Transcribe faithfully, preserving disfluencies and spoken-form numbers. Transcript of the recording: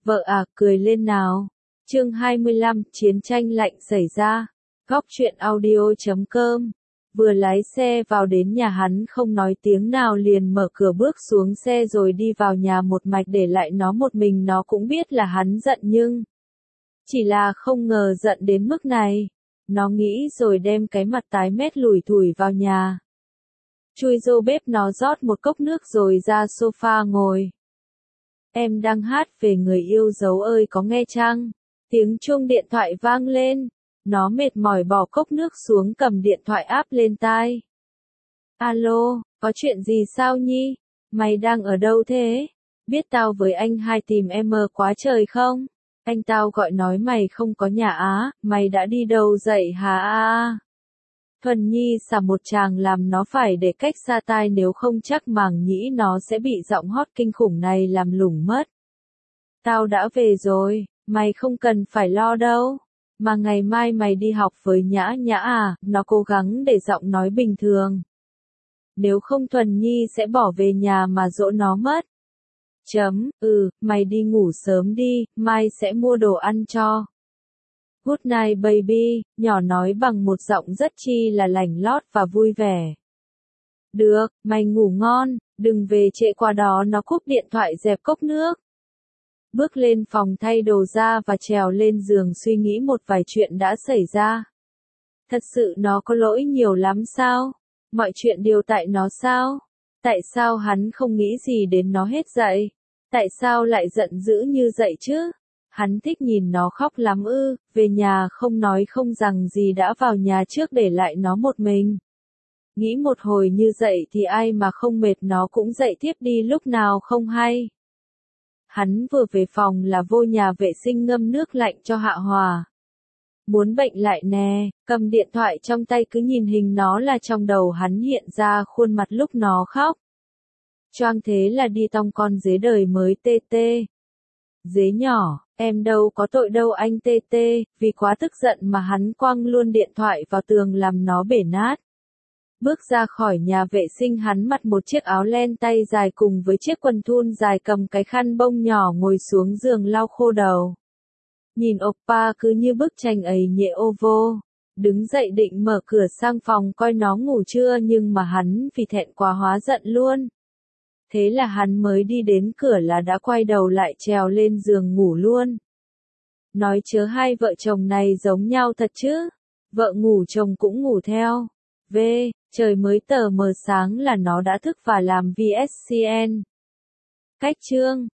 Vợ à, cười lên nào. Chương hai mươi lăm, chiến tranh lạnh xảy ra. Góc truyện audio chấm com. Vừa lái xe vào đến nhà hắn không nói tiếng nào liền mở cửa bước xuống xe rồi đi vào nhà một mạch để lại nó một mình. Nó cũng biết là hắn giận nhưng chỉ là không ngờ giận đến mức này. Nó nghĩ rồi đem cái mặt tái mét lủi thủi vào nhà. Chui vô bếp nó rót một cốc nước rồi ra sofa ngồi. Em đang hát về người yêu dấu ơi có nghe chăng? Tiếng chuông điện thoại vang lên. Nó mệt mỏi bỏ cốc nước xuống cầm điện thoại áp lên tai. Alo, có chuyện gì sao Nhi? Mày đang ở đâu thế? Biết tao với anh hai tìm em mơ quá trời không? Anh tao gọi nói mày không có nhà á, mày đã đi đâu dậy hả a? Thuần Nhi xả một tràng làm nó phải để cách xa tai nếu không chắc màng nhĩ nó sẽ bị giọng hót kinh khủng này làm lủng mất. Tao đã về rồi, mày không cần phải lo đâu. Mà ngày mai mày đi học với Nhã Nhã à, nó cố gắng để giọng nói bình thường. Nếu không Thuần Nhi sẽ bỏ về nhà mà dỗ nó mất. Chấm, ừ, mày đi ngủ sớm đi, mai sẽ mua đồ ăn cho. Good night baby, nhỏ nói bằng một giọng rất chi là lành lót và vui vẻ. Được, mày ngủ ngon, đừng về trễ qua đó. Nó cúp điện thoại dẹp cốc nước. Bước lên phòng thay đồ ra và trèo lên giường suy nghĩ một vài chuyện đã xảy ra. Thật sự nó có lỗi nhiều lắm sao? Mọi chuyện đều tại nó sao? Tại sao hắn không nghĩ gì đến nó hết vậy? Tại sao lại giận dữ như vậy chứ? Hắn thích nhìn nó khóc lắm ư, về nhà không nói không rằng gì đã vào nhà trước để lại nó một mình. Nghĩ một hồi như vậy thì ai mà không mệt nó cũng dậy tiếp đi lúc nào không hay. Hắn vừa về phòng là vô nhà vệ sinh ngâm nước lạnh cho hạ hòa. Muốn bệnh lại nè, cầm điện thoại trong tay cứ nhìn hình nó là trong đầu hắn hiện ra khuôn mặt lúc nó khóc. Choang thế là đi tong con dế đời mới tê tê. Dế nhỏ, em đâu có tội đâu anh tê tê, vì quá tức giận mà hắn quăng luôn điện thoại vào tường làm nó bể nát. Bước ra khỏi nhà vệ sinh hắn mặc một chiếc áo len tay dài cùng với chiếc quần thun dài cầm cái khăn bông nhỏ ngồi xuống giường lau khô đầu. Nhìn oppa cứ như bức tranh ấy nhẹ ô vô. Đứng dậy định mở cửa sang phòng coi nó ngủ chưa nhưng mà hắn vì thẹn quá hóa giận luôn. Thế là hắn mới đi đến cửa là đã quay đầu lại trèo lên giường ngủ luôn. Nói chớ hai vợ chồng này giống nhau thật chứ. Vợ ngủ chồng cũng ngủ theo. V, trời mới tờ mờ sáng là nó đã thức và làm vê ét xê en. Cách chương